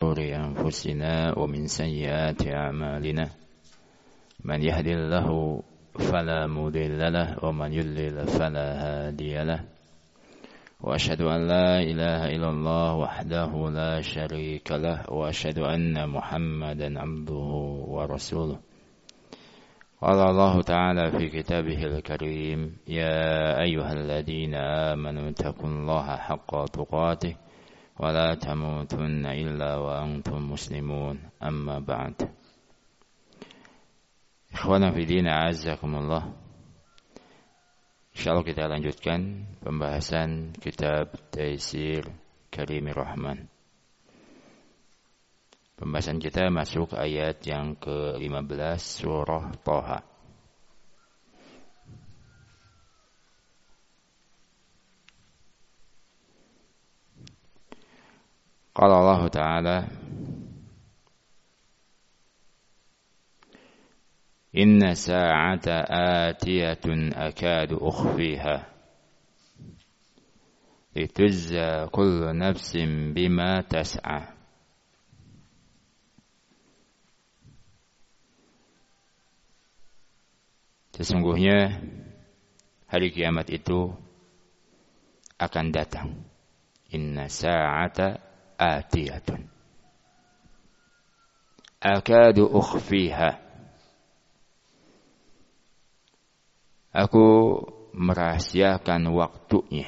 شرور أنفسنا ومن سيئات أعمالنا من يهد الله فلا مضل له ومن يضلل فلا هادي له وأشهد أن لا إله إلا الله وحده لا شريك له وأشهد أن محمدا عبده ورسوله قال الله تعالى في كتابه الكريم يا أيها الذين آمنوا اتقوا الله حق تقاته ولا تموتن إلا وأنتم مسلمون أما بعد Ikhwana fi din a'azzakumullah. Insyaallah kita lanjutkan pembahasan kitab Taisir Karimir Rahman. Pembahasan kita masuk ayat yang ke-15 surah Thaha. Qala Allah Ta'ala Inna sa'ata atiyatun akadu ukhfiha litujza kullu nafsin bima tas'a. Sesungguhnya hari kiamat itu akan datang. Inna sa'ata atiyatun akadu ukhfiha. Aku merahasiakan waktunya.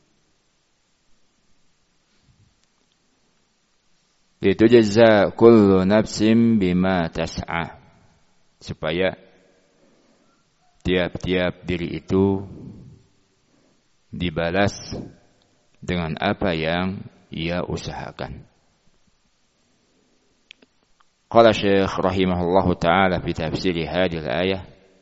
Litujza kullu nafsin bima tas'a. Supaya tiap-tiap diri itu dibalas dengan apa yang ia usahakan. Qala Syekh rahimahullahu ta'ala fi tafsir hadhihi al-ayah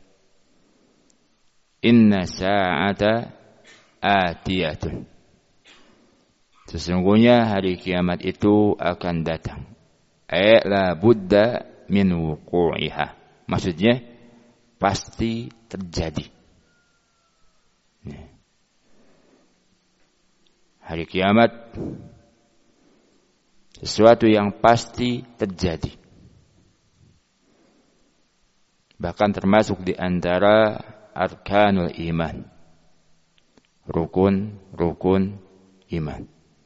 Inna sa'ata atiyatun. Sesungguhnya hari kiamat itu akan datang. La budda min wuqu'iha. Maksudnya pasti terjadi. Hari kiamat sesuatu yang pasti terjadi. Bahkan termasuk di antara arkanul iman, rukun iman.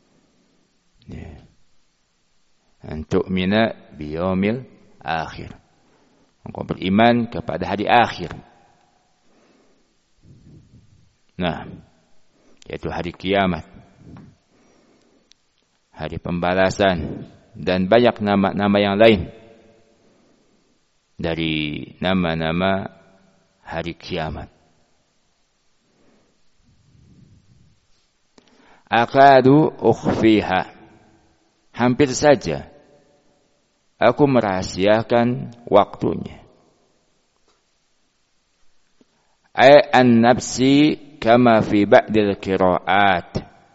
Antu'mina biyaumil akhir. Engkau beriman kepada hari akhir. Nah, yaitu hari kiamat, hari pembalasan, dan banyak nama-nama yang lain dari nama-nama hari kiamat. Akadu ukhfiha. Hampir saja aku merahasiakan waktunya. An-nafsi kama fi ba'dil qiraat.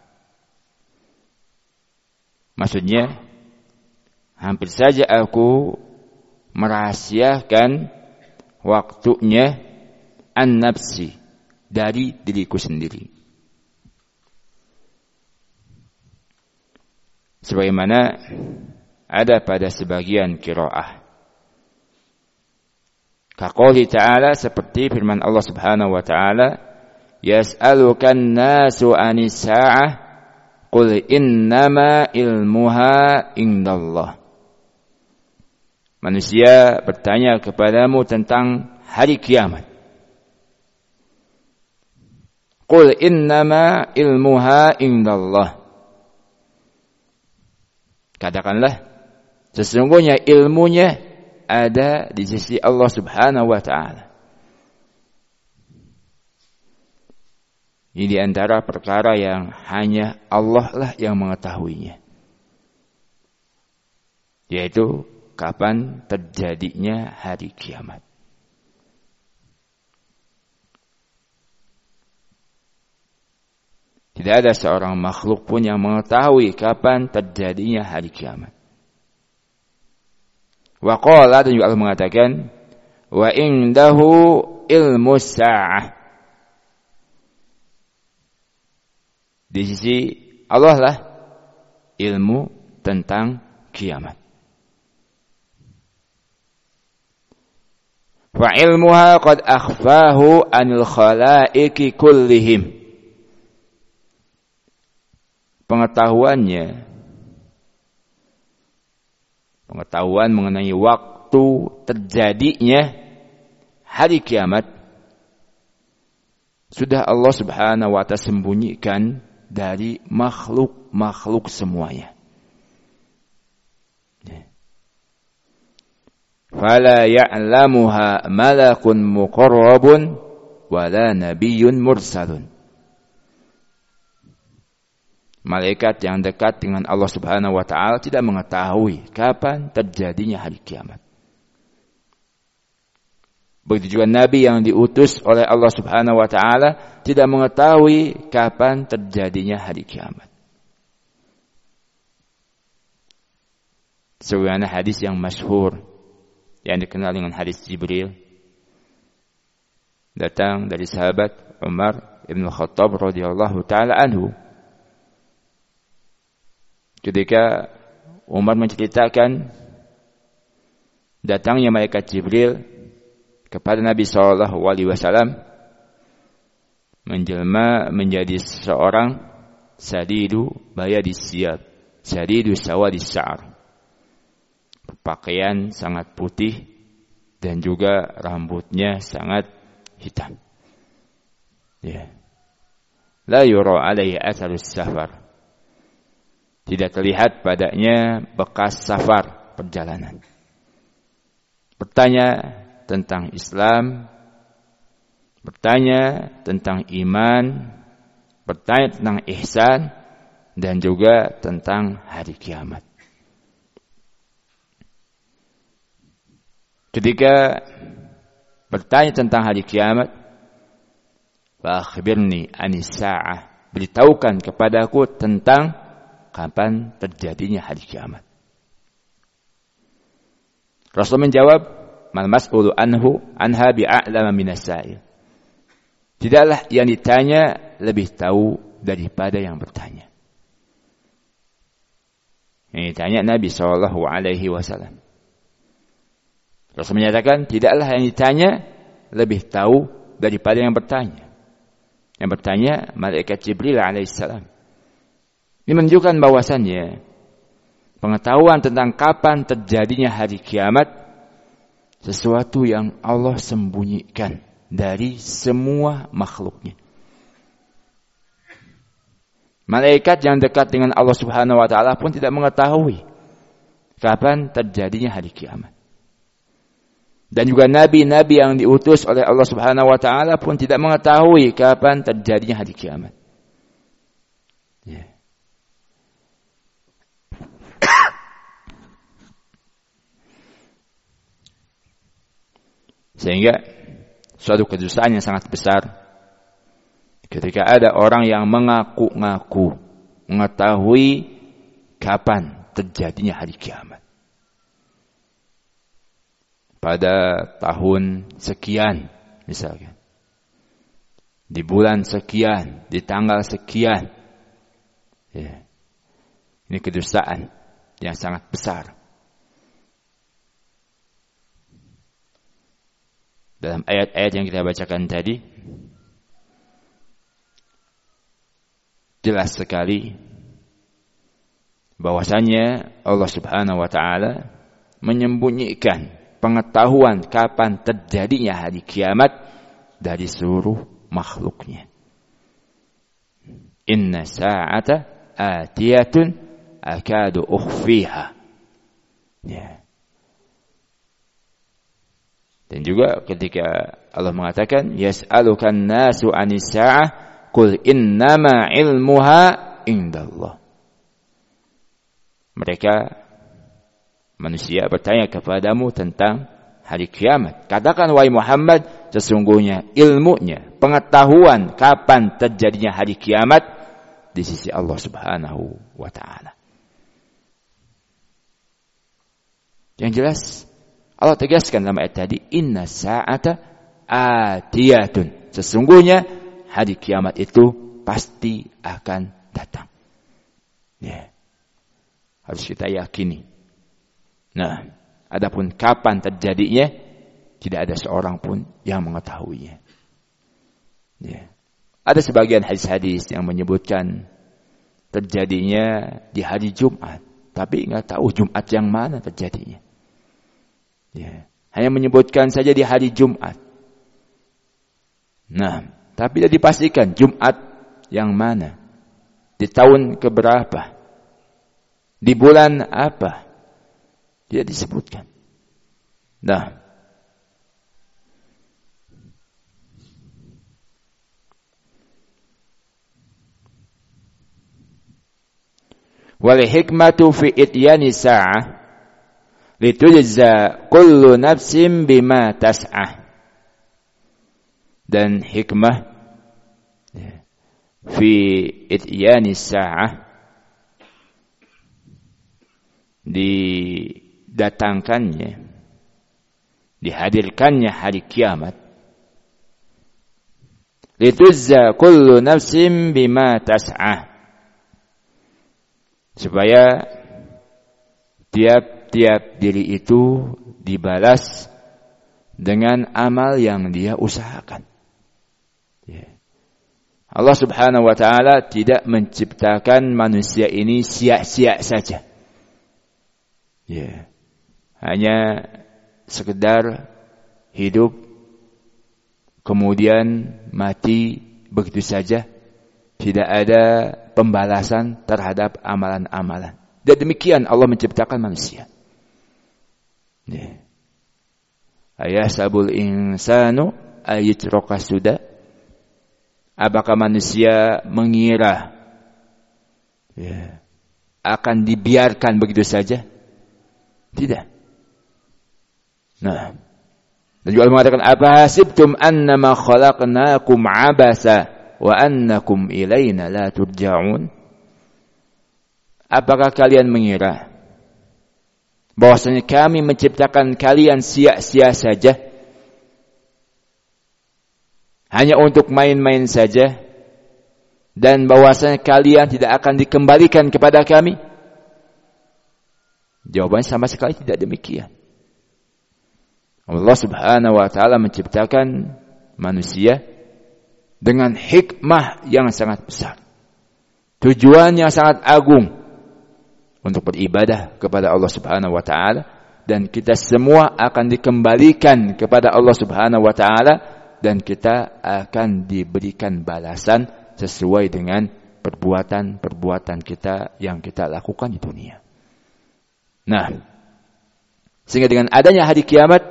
Maksudnya hampir saja aku merahasiakan waktunya an-nafsi dari diriku sendiri. Sebagaimana ada pada sebagian qiraah. Kaqouli ta'ala, seperti firman Allah Subhanahu wa ta'ala, yas'alukan nasu 'anis sa'ah qul innama ilmuha indallah. Manusia bertanya kepadamu tentang hari kiamat. Qul innama ilmuha indallah. Katakanlah, sesungguhnya ilmunya ada di sisi Allah Subhanahu wa ta'ala. Ini di antara perkara yang hanya Allah lah yang mengetahuinya. Yaitu kapan terjadinya hari kiamat. Tidak ada seorang makhluk pun yang mengetahui kapan terjadinya hari kiamat. Wa qala, dan juga Allah mengatakan, wa indahu ilmu sa'ah. Di sisi Allah lah ilmu tentang kiamat. Wa ilmuha qad akhfahu anil khalaiqi kullihim. Pengetahuan mengenai waktu terjadinya hari kiamat sudah Allah Subhanahu wa ta'ala sembunyikan dari makhluk semuanya. Fala ya'lamuha malakun muqarrabun wala nabiyyun mursalun. Malaikat yang dekat dengan Allah Subhanahu wa ta'ala tidak mengetahui kapan terjadinya hari kiamat. Begitu juga Nabi yang diutus oleh Allah Subhanahu wa ta'ala tidak mengetahui kapan terjadinya hari kiamat. Sebagaimana hadis yang masyhur yang dikenal dengan hadis Jibril, datang dari sahabat Umar ibn Khattab radhiyallahu taala anhu. Ketika Umar menceritakan datangnya malaikat Jibril kepada Nabi SAW, menjelma menjadi seorang sadidu bayadis siyab, sadidu sawadis sya'ar, pakaian sangat putih dan juga rambutnya sangat hitam. La yura alaihi atharus safar. Tidak terlihat padanya bekas safar perjalanan. Bertanya tentang Islam, bertanya tentang iman, bertanya tentang ihsan, dan juga tentang hari kiamat. Ketika bertanya tentang hari kiamat, fa akhbirni anis sa'ah, beritahukan kepadaku tentang kapan terjadinya hari kiamat. Rasul menjawab, mal mas'ulu anha bi'a'lama minas sa'il. Tidaklah yang ditanya lebih tahu daripada yang bertanya. Yang ditanya Nabi SAW. Rasul menyatakan, tidaklah yang ditanya lebih tahu daripada yang bertanya. Yang bertanya malaikat Jibril alaihissalam. Ini menunjukkan bahwasannya pengetahuan tentang kapan terjadinya hari kiamat sesuatu yang Allah sembunyikan dari semua makhluknya. Malaikat yang dekat dengan Allah Subhanahu wa ta'ala pun tidak mengetahui kapan terjadinya hari kiamat. Dan juga nabi-nabi yang diutus oleh Allah Subhanahu wa ta'ala pun tidak mengetahui kapan terjadinya hari kiamat. Sehingga suatu kedustaan yang sangat besar ketika ada orang yang mengaku-ngaku mengetahui kapan terjadinya hari kiamat. Pada tahun sekian misalkan, di bulan sekian, di tanggal sekian. Ini kedustaan yang sangat besar. Dalam ayat-ayat yang kita bacakan tadi, jelas sekali bahwasannya Allah Subhanahu wa ta'ala menyembunyikan pengetahuan kapan terjadinya hari kiamat dari seluruh makhluknya. Inna sa'ata atiyatun akadu ukhfiha. Dan juga ketika Allah mengatakan yas'alukan nasu 'anis sa'ah qul innama 'ilmuha indallah. Mereka manusia bertanya kepadamu tentang hari kiamat. Katakan wahai Muhammad, sesungguhnya ilmunya, pengetahuan kapan terjadinya hari kiamat di sisi Allah Subhanahu wa ta'ala. Yang jelas Allah tegaskan dalam ayat tadi, inna sa'ata atiyatun. Sesungguhnya hari kiamat itu pasti akan datang. Harus kita yakini. Nah, adapun kapan terjadinya, Tidak ada seorang pun yang mengetahuinya. Ya. Ada sebagian hadis-hadis yang menyebutkan terjadinya di hari Jumat, tapi nggak tahu Jumat yang mana terjadinya. Ya. Hanya menyebutkan saja di hari Jumat. Nah, tapi tidak dipastikan Jumat yang mana, di tahun keberapa, di bulan apa, tidak disebutkan. Nah, wal hikmatu fi ityani sa'ah litujza kullu nafsin bima tas'ah. Dan hikmah fi ityani sa'ah, didatangkannya, dihadirkannya hari kiamat, litujza kullu nafsin bima tas'ah, supaya tiap-tiap diri itu dibalas dengan amal yang dia usahakan. Allah Subhanahu wa taala tidak menciptakan manusia ini sia-sia saja. Hanya sekedar hidup kemudian mati begitu saja, tidak ada pembalasan terhadap amalan-amalan. Dan demikian Allah menciptakan manusia. Ayahsabul insanu ayyutraka suda. Apakah manusia mengira akan dibiarkan begitu saja? Tidak. Nah, dan juga mengatakan, apa hasibtum annama khalaqnakum abasa wa annakum ilaina la turja'un? Apakah kalian mengira bahwasanya kami menciptakan kalian sia-sia saja, hanya untuk main-main saja, dan bahwasanya kalian tidak akan dikembalikan kepada kami? Jawabannya sama sekali tidak demikian. Allah Subhanahu wa taala menciptakan manusia dengan hikmah yang sangat besar, tujuan yang sangat agung, untuk beribadah kepada Allah Subhanahu wa taala, dan kita semua akan dikembalikan kepada Allah Subhanahu wa taala, dan kita akan diberikan balasan sesuai dengan perbuatan-perbuatan kita yang kita lakukan di dunia. Nah, sehingga dengan adanya hari kiamat,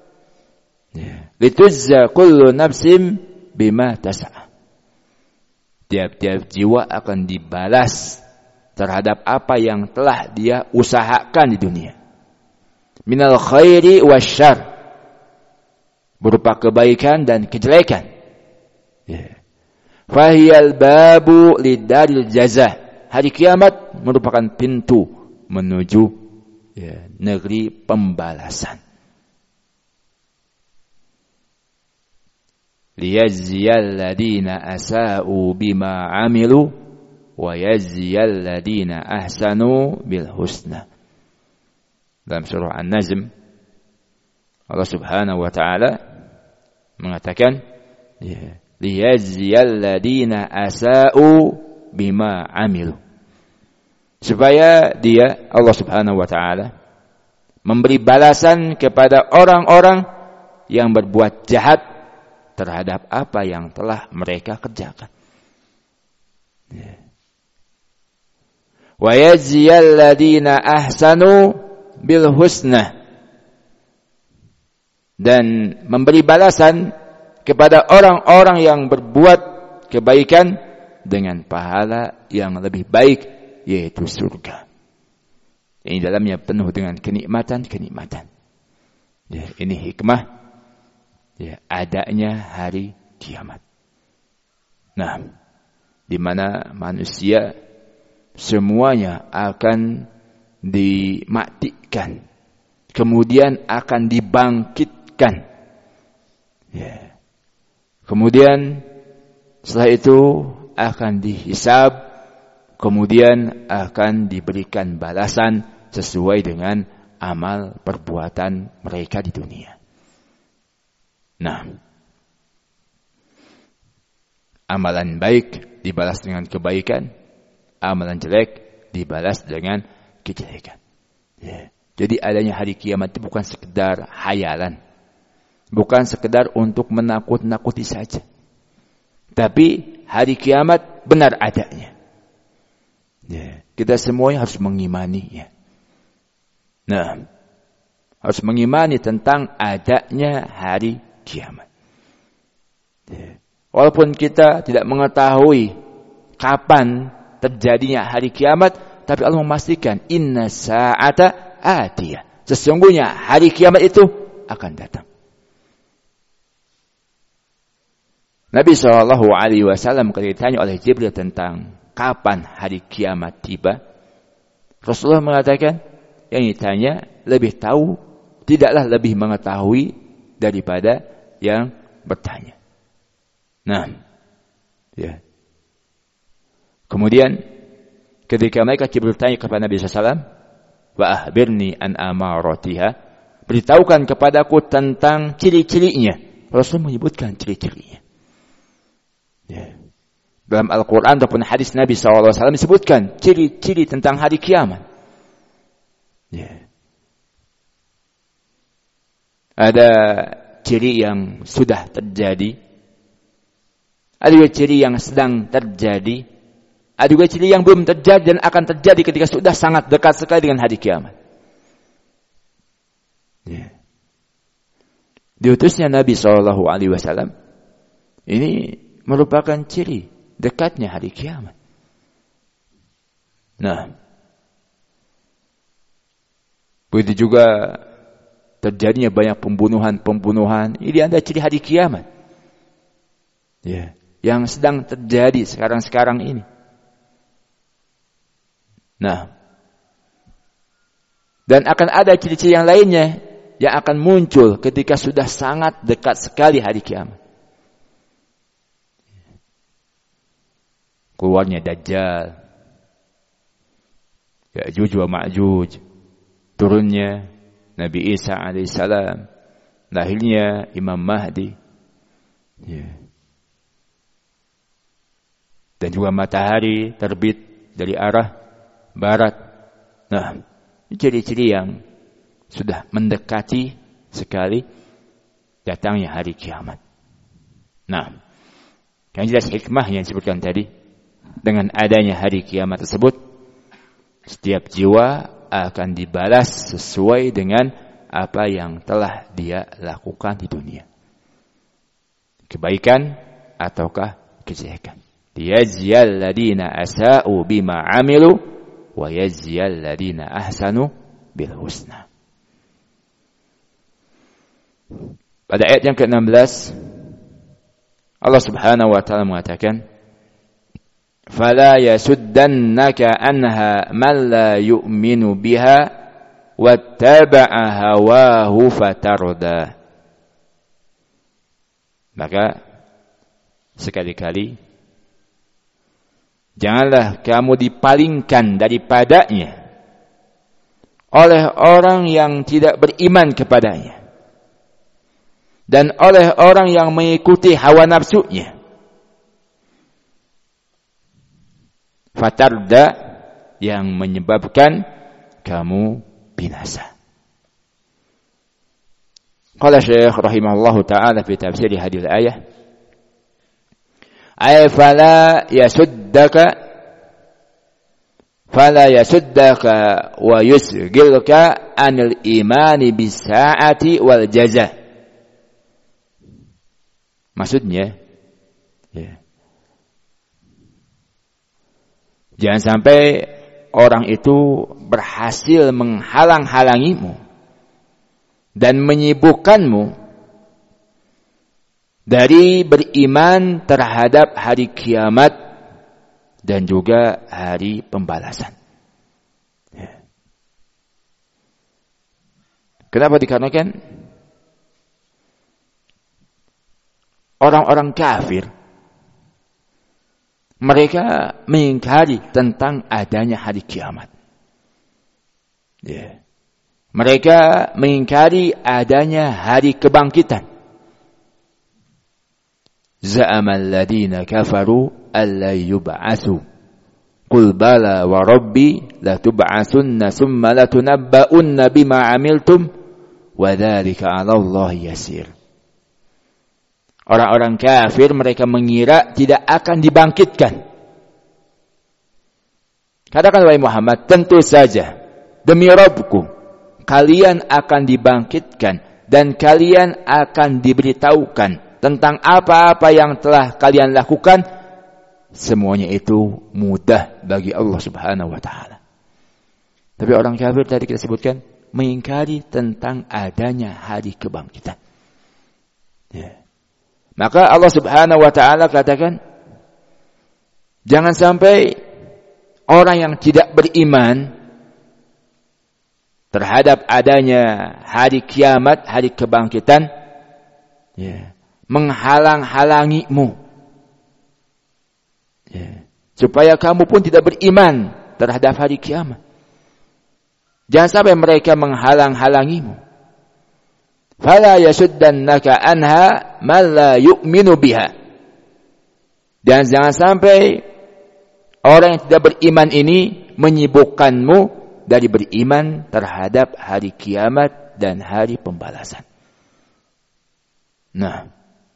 litujza kullu nafsin bima tas'a, tiap-tiap jiwa akan dibalas terhadap apa yang telah dia usahakan di dunia. Minal khairi wasyarr, berupa kebaikan dan kejelekan. Fahiyal babu lidaril jazah, hari kiamat merupakan pintu menuju negeri pembalasan. Liyajziyal ladina asa'u bima amilu wa yajziyal ladina ahsanu bil husna. Dalam surah An-Najm, Allah Subhanahu wa taala mengatakan, liyajziyal ladina asa'u bima amilu, supaya dia, Allah Subhanahu wa taala, memberi balasan kepada orang-orang yang berbuat jahat terhadap apa yang telah mereka kerjakan. Wa yajziyal ladina ahsanu bil husna, dan memberi balasan kepada orang-orang yang berbuat kebaikan dengan pahala yang lebih baik, yaitu surga. Ini dalamnya penuh dengan kenikmatan-kenikmatan. Ini hikmah adanya hari kiamat. Nah, di mana manusia semuanya akan dimatikan, kemudian akan dibangkitkan. Kemudian setelah itu akan dihisab, kemudian akan diberikan balasan sesuai dengan amal perbuatan mereka di dunia. Nah, amalan baik dibalas dengan kebaikan, amalan jelek dibalas dengan kejelekan. Ya. Jadi adanya hari kiamat itu bukan sekedar hayalan, bukan sekedar untuk menakut-nakuti saja, tapi hari kiamat benar adanya. Ya. Kita semuanya harus mengimaninya. Nah, harus mengimani tentang adanya hari kiamat. Ya. Walaupun kita tidak mengetahui kapan terjadinya hari kiamat, tapi Allah memastikan inna sa'ata atiyah. Sesungguhnya hari kiamat itu akan datang. Nabi SAW ketika ditanya oleh Jibril tentang kapan hari kiamat tiba, Rasulullah mengatakan, yang ditanya lebih tahu, tidaklah lebih mengetahui daripada yang bertanya. Nah, ya. Kemudian ketika mereka Jibril tanya kepada Nabi SAW, wa akhbirni an amaratiha, beritahukan kepadaku tentang ciri-cirinya. Rasul menyebutkan ciri-cirinya. Ya. Dalam Al-Quran ataupun hadis Nabi SAW disebutkan ciri-ciri tentang hari kiamat. Ya. Ada ciri yang sudah terjadi, ada juga ciri yang sedang terjadi, ada juga ciri yang belum terjadi dan akan terjadi ketika sudah sangat dekat sekali dengan hari kiamat. Ya. Diutusnya Nabi SAW ini merupakan ciri dekatnya hari kiamat. Nah, begitu juga terjadinya banyak pembunuhan. Ini ada ciri hari kiamat. Ya, yang sedang terjadi sekarang ini. Nah, dan akan ada ciri-ciri yang lainnya yang akan muncul ketika sudah sangat dekat sekali hari kiamat. Keluarnya Dajjal, Ya'juj wa Ma'juj, turunnya Nabi Isa alaihissalam, lahirnya Imam Mahdi, ya. Dan juga matahari terbit dari arah barat. Nah, ciri-ciri yang sudah mendekati sekali datangnya hari kiamat. Nah, yang jelas hikmah yang disebutkan tadi, dengan adanya hari kiamat tersebut, setiap jiwa akan dibalas sesuai dengan apa yang telah dia lakukan di dunia. Kebaikan ataukah kejelekan. Liyajziyal ladina asa'u bima 'amilu wa yajziyal ladina ahsanu bil husna. Pada ayat yang ke-16 Allah Subhanahu wa taala mengatakan, "Fala yasuddannaka anha man la yu'minu biha wattaba'a hawahu fatarda." Maka sekali-kali janganlah kamu dipalingkan daripadanya oleh orang yang tidak beriman kepadanya dan oleh orang yang mengikuti hawa nafsunya. Fatarda, yang menyebabkan kamu binasa. Qala Syekh rahimahullahu ta'ala fi tafsir hadhihi al-ayah, ay fala yasuddaka wa yusghilka anil imani bis-sa'ati wal jaza. Maksudnya, ya, jangan sampai orang itu berhasil menghalang-halangimu dan menyibukkanmu dari beriman terhadap hari kiamat dan juga hari pembalasan. Ya. Kenapa? Dikarenakan orang-orang kafir, mereka mengingkari tentang adanya hari kiamat. Ya. Mereka mengingkari adanya hari kebangkitan. Za'ama alladhina kafaru alla yub'atsu. Qul bala wa rabbi latub'atsunna tsumma latunabba'unna bima 'amiltum wa dzalika 'ala Allah yasir. Orang-orang kafir mereka mengira tidak akan dibangkitkan. Katakan wahai Muhammad, tentu saja demi Rabbku kalian akan dibangkitkan dan kalian akan diberitahukan tentang apa-apa yang telah kalian lakukan. Semuanya itu mudah bagi Allah Subhanahu wa taala. Tapi orang kafir tadi kita sebutkan mengingkari tentang adanya hari kebangkitan. Ya. Maka Allah Subhanahu wa taala katakan, jangan sampai orang yang tidak beriman terhadap adanya hari kiamat, hari kebangkitan, ya, menghalang-halangimu. Ya. Supaya kamu pun tidak beriman terhadap hari kiamat. Jangan sampai mereka menghalang-halangimu. Fala yasuddannaka anha man la yu'minu biha. Dan jangan sampai orang yang tidak beriman ini menyibukkanmu dari beriman terhadap hari kiamat dan hari pembalasan. Nah,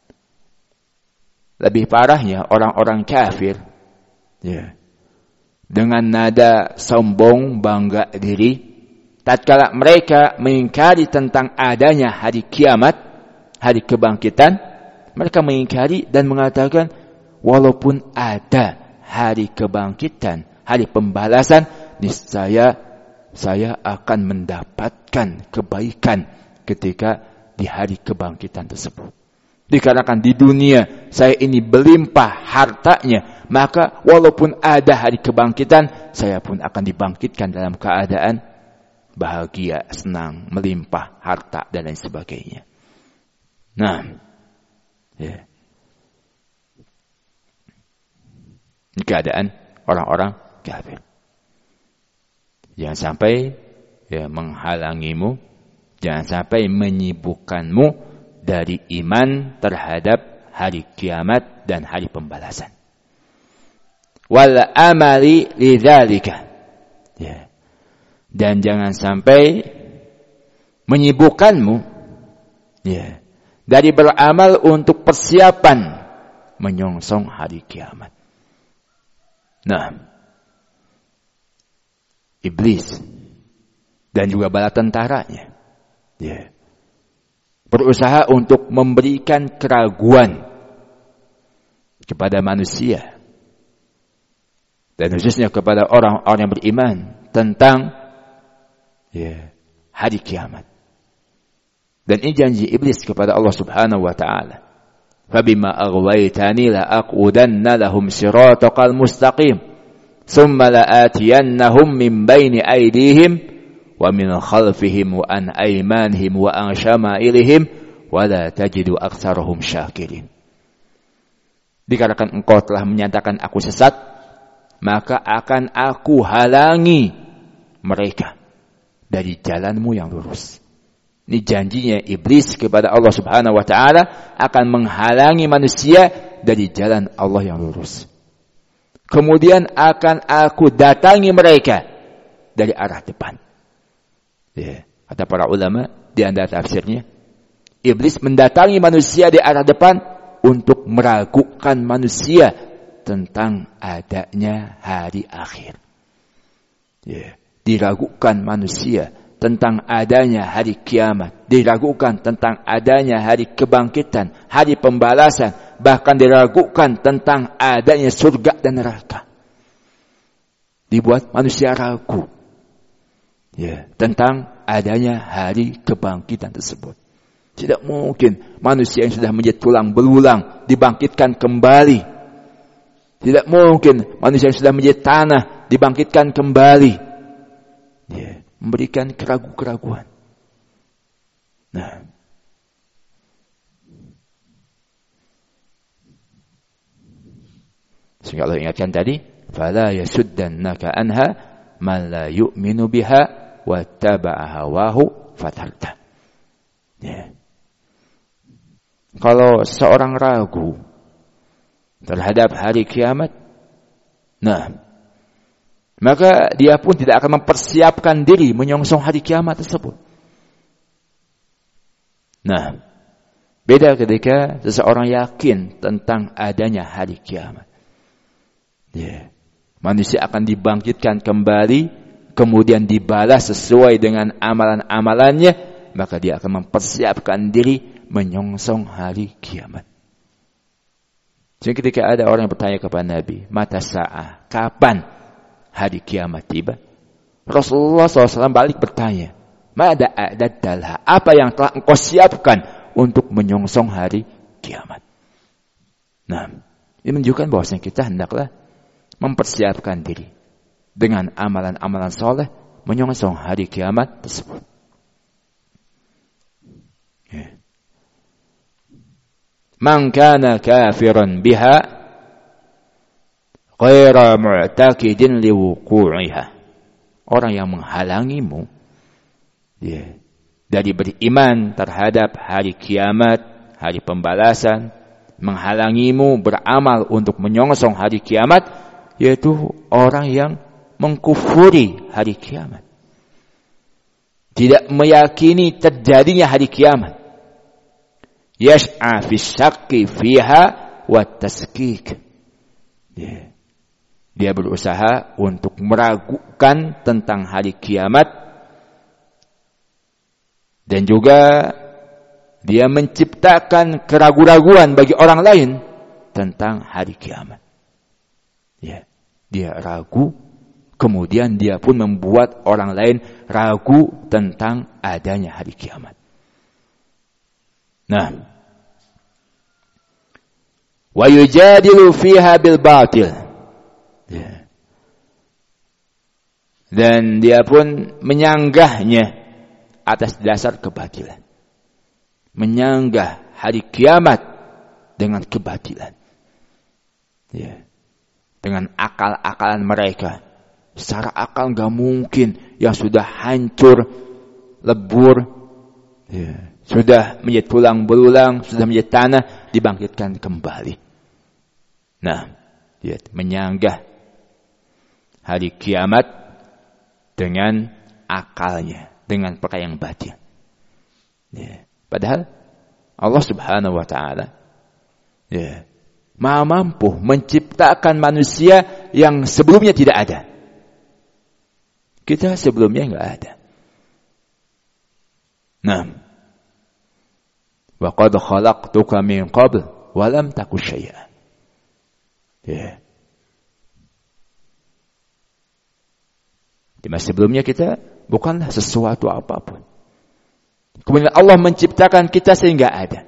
lebih parahnya orang-orang kafir, ya, dengan nada sombong, bangga diri, tatkala mereka mengingkari tentang adanya hari kiamat, hari kebangkitan, mereka mengingkari dan mengatakan, walaupun ada hari kebangkitan, hari pembalasan, niscaya saya akan mendapatkan kebaikan ketika di hari kebangkitan tersebut. Dikarenakan di dunia saya ini berlimpah hartanya, maka walaupun ada hari kebangkitan, saya pun akan dibangkitkan dalam keadaan bahagia, senang, melimpah harta dan lain sebagainya. Nah, ya. Ini keadaan orang-orang kafir. Jangan sampai ya menghalangimu, jangan sampai menyibukkanmu dari iman terhadap hari kiamat dan hari pembalasan. Wal amali lidzalika. Ya. Dan jangan sampai menyibukkanmu, ya, dari beramal untuk persiapan menyongsong hari kiamat. Nah, iblis dan juga bala tentaranya, ya, berusaha untuk memberikan keraguan kepada manusia dan khususnya kepada orang-orang yang beriman tentang, ya, hari kiamat. Dan ini janji iblis kepada Allah Subhanahu wa taala. Fabima aghwaytani la aqudanna lahum siratal mustaqim thumma la'atiyannahum min baini aydihim wa min khalfihim wa an aymanihim wa an syama'ilihim wa la tajidu aktsarahum syakirin. Dikarenakan engkau telah menyatakan aku sesat, maka akan aku halangi mereka dari jalanmu yang lurus. Ini janjinya iblis kepada Allah Subhanahu wa taala akan menghalangi manusia dari jalan Allah yang lurus. Kemudian akan aku datangi mereka dari arah depan. Ya, kata para ulama di antara tafsirnya, iblis mendatangi manusia di arah depan untuk meragukan manusia tentang adanya hari akhir. Ya, diragukan manusia tentang adanya hari kiamat, diragukan tentang adanya hari kebangkitan, hari pembalasan, bahkan diragukan tentang adanya surga dan neraka. Dibuat manusia ragu, ya, tentang adanya hari kebangkitan tersebut. Tidak mungkin manusia yang sudah menjadi tulang belulang dibangkitkan kembali. Tidak mungkin manusia yang sudah menjadi tanah dibangkitkan kembali. Ya, memberikan keraguan-keraguan. Nah, sehingga Allah ingatkan tadi, fala yasuddannaka anha man la yu'minu biha wattaba'a hawahu fatarda. Ya. Kalau seorang ragu terhadap hari kiamat. Nah, maka dia pun tidak akan mempersiapkan diri menyongsong hari kiamat tersebut. Nah, beda ketika seseorang yakin tentang adanya hari kiamat. Manusia akan dibangkitkan kembali, kemudian dibalas sesuai dengan amalan-amalannya, maka dia akan mempersiapkan diri menyongsong hari kiamat. Jadi ketika ada orang yang bertanya kepada Nabi, mata sa'ah, kapan hari kiamat tiba? Rasulullah SAW balik bertanya, mada a'daddalha, apa yang telah engkau siapkan untuk menyongsong hari kiamat? Nah, ini menunjukkan bahwasanya kita hendaklah mempersiapkan diri dengan amalan-amalan soleh menyongsong hari kiamat tersebut. Man kana kafiran biha ghaira mu'taqidin liwuqu'iha. Orang yang menghalangimu dari beriman terhadap hari kiamat, hari pembalasan, menghalangimu beramal untuk menyongsong hari kiamat, yaitu orang yang mengkufuri hari kiamat. Tidak meyakini terjadinya hari kiamat. Yas'a fi syakki fiha wa taskik. Dia berusaha untuk meragukan tentang hari kiamat, dan juga dia menciptakan keraguan-raguan bagi orang lain tentang hari kiamat. Dia ragu, kemudian dia pun membuat orang lain ragu tentang adanya hari kiamat. Nah, wa yujadilu fiha bil batil. Dan dia pun menyanggahnya atas dasar kebatilan. Menyanggah hari kiamat dengan kebatilan. Dengan akal-akalan mereka. Secara akal gak mungkin yang sudah hancur, lebur, sudah menjadi tulang belulang, sudah menjadi tanah, dibangkitkan kembali. Nah, dia menyanggah hari kiamat dengan akalnya, dengan perkara yang batin. Padahal Allah Subhanahu wa taala Maha mampu menciptakan manusia yang sebelumnya tidak ada. Kita sebelumnya enggak ada. Nah, wa qad khalaqtuka min qabl wa lam taku syai'an. Di masa sebelumnya kita bukanlah sesuatu apapun. Kemudian Allah menciptakan kita sehingga ada.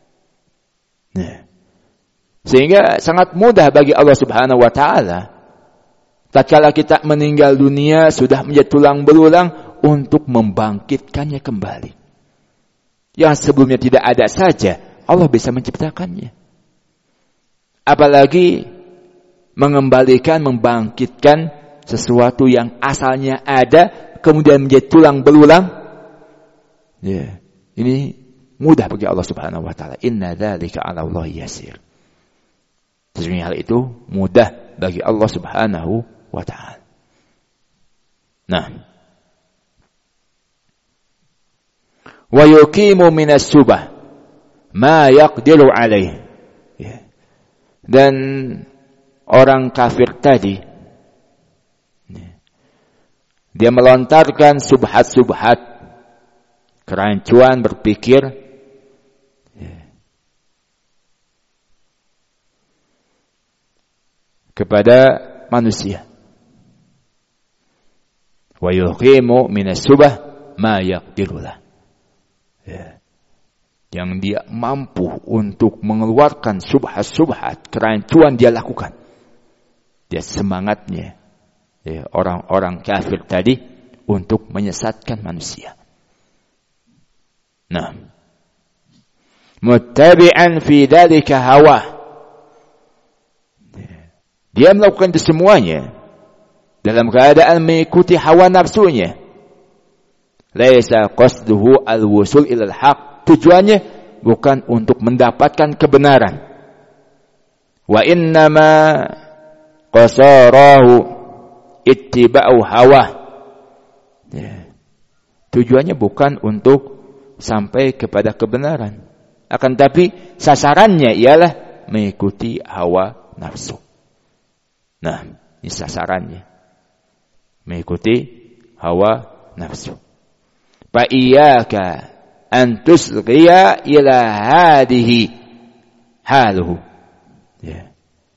Sehingga sangat mudah bagi Allah Subhanahu wa taala tatkala kita meninggal dunia sudah menjadi tulang belulang untuk membangkitkannya kembali. Yang sebelumnya tidak ada saja Allah bisa menciptakannya. Apalagi mengembalikan, membangkitkan sesuatu yang asalnya ada kemudian menjadi tulang belulang. Ini mudah bagi Allah Subhanahu wa taala. Inna dzalika 'ala Allah yasir. Sesungguhnya hal itu mudah bagi Allah Subhanahu wa taala. Nah, wa yuqimu minas subah ma yaqdiru alaih. Dan orang kafir tadi dia melontarkan subhat-subhat, kerancuan berpikir kepada manusia. Wa yuqimu minas subah ma yaqdirulah. Yang dia mampu untuk mengeluarkan subhat-subhat, kerancuan dia lakukan. Dia semangatnya orang-orang kafir tadi untuk menyesatkan manusia. Nah, muttabi'an fi dzalika hawa. Dia melakukan itu semuanya dalam keadaan mengikuti hawa nafsunya. Laisa qasduhu al-wusul ilal haq. Tujuannya bukan untuk mendapatkan kebenaran. Wa innama qasarahu ittiba'u hawa. Ya. Tujuannya bukan untuk sampai kepada kebenaran, akan tapi sasarannya ialah mengikuti hawa nafsu. Nah, ini sasarannya, mengikuti hawa nafsu. Fa iyyaka an tusghiya ila hadhihi haluhu. Ya.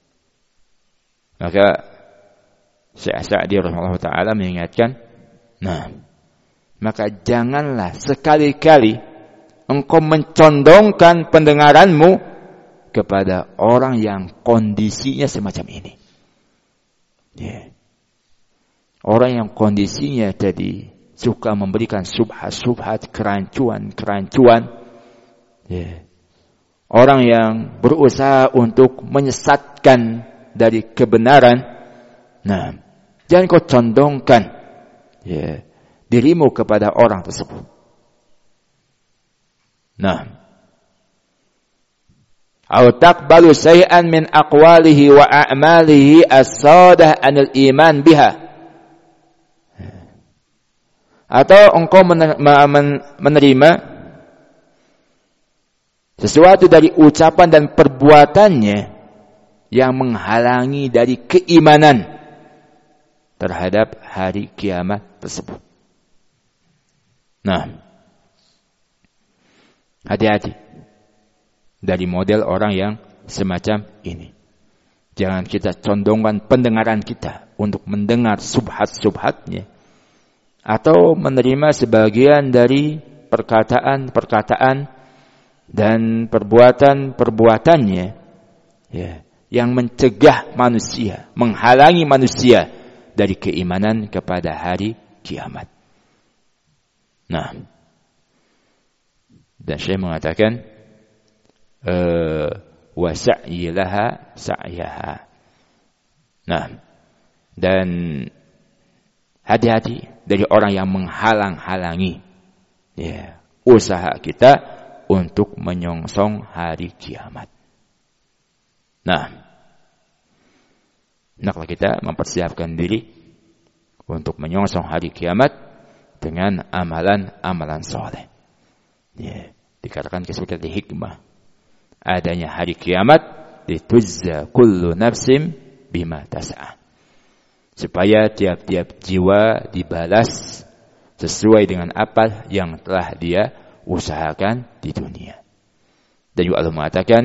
Maka Syekh Sa'di rahimahullah taala mengingatkan, nah, maka janganlah sekali-kali engkau mencondongkan pendengaranmu kepada orang yang kondisinya semacam ini. Yeah. Orang yang kondisinya tadi suka memberikan subhat-subhat, kerancuan. Yeah. Orang yang berusaha untuk menyesatkan dari kebenaran. Nah, jangan kau condongkan dirimu kepada orang tersebut. Nah, au taqbalu syai'an min aqwalihi wa a'malihi as-sadah anil iman biha. Atau engkau menerima sesuatu dari ucapan dan perbuatannya yang menghalangi dari keimanan terhadap hari kiamat tersebut. Nah, hati-hati dari model orang yang semacam ini. Jangan kita condongkan pendengaran kita untuk mendengar subhat-subhatnya, atau menerima sebagian dari perkataan-perkataan dan perbuatan-perbuatannya yang mencegah manusia, menghalangi manusia dari keimanan kepada hari kiamat. Nah, dan Syekh mengatakan wa sa'yilaha sa'yaha. Nah, dan hati-hati dari orang yang menghalang-halangi usaha kita untuk menyongsong hari kiamat. Nah, hendaklah kita mempersiapkan diri untuk menyongsong hari kiamat dengan amalan-amalan soleh. Dikatakan sebagai hikmah adanya hari kiamat, litujza kullu nafsim bima tas'a, supaya tiap-tiap jiwa dibalas sesuai dengan apa yang telah dia usahakan di dunia. Dan juga Allah mengatakan,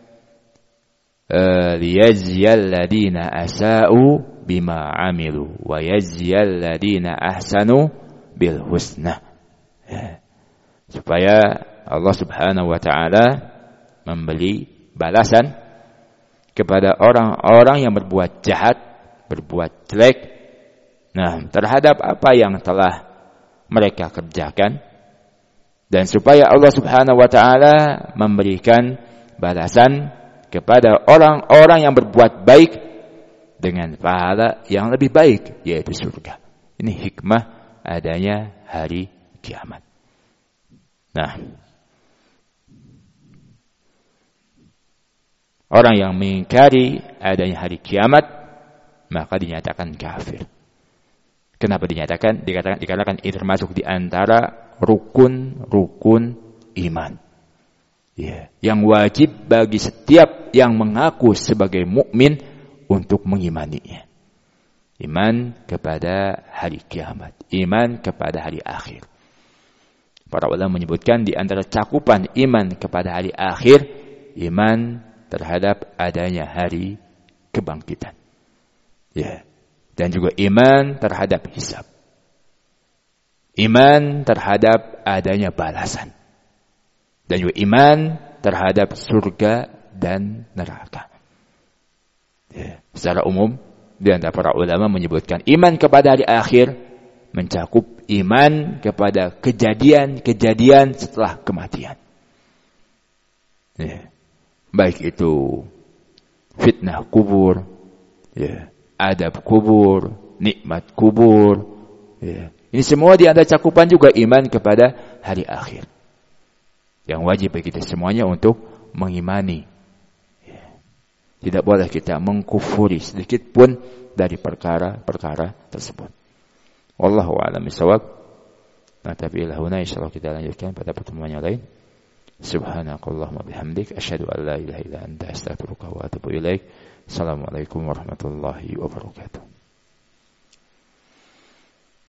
liyajziyal ladina asa'u bima amilu wa yajziyal ladina ahsanu bil husna. Supaya Allah Subhanahu wa taala memberi balasan kepada orang-orang yang berbuat jahat, berbuat jelek, nah, terhadap apa yang telah mereka kerjakan, dan supaya Allah Subhanahu wa taala memberikan balasan kepada orang-orang yang berbuat baik dengan pahala yang lebih baik, yaitu surga. Ini hikmah adanya hari kiamat. Nah, orang yang mengingkari adanya hari kiamat maka dinyatakan kafir. Kenapa dinyatakan? Dikatakan itu termasuk di antara rukun-rukun iman. Yang wajib bagi setiap yang mengaku sebagai mukmin untuk mengimaninya. Iman kepada hari kiamat, iman kepada hari akhir. Para ulama menyebutkan di antara cakupan iman kepada hari akhir, iman terhadap adanya hari kebangkitan. Dan juga iman terhadap hisab. Iman terhadap adanya balasan. Dan juga iman terhadap surga dan neraka. Secara umum, di antara para ulama menyebutkan iman kepada hari akhir mencakup iman kepada kejadian-kejadian setelah kematian. Baik itu fitnah kubur, adab kubur, nikmat kubur. Ini semua di antara cakupan juga iman kepada hari akhir. Yang wajib bagi kita semuanya untuk mengimani. Tidak boleh kita mengkufuri sedikit pun dari perkara-perkara tersebut. Wallahu a'lam bishawab. Tapi ilahuna insyaallah kita lanjutkan pada pertemuan yang lain. Subhanakallahumma bihamdik asyhadu an la ilaha illa anta astaghfiruka wa atubu ilaik. Assalamualaikum warahmatullahi wabarakatuh.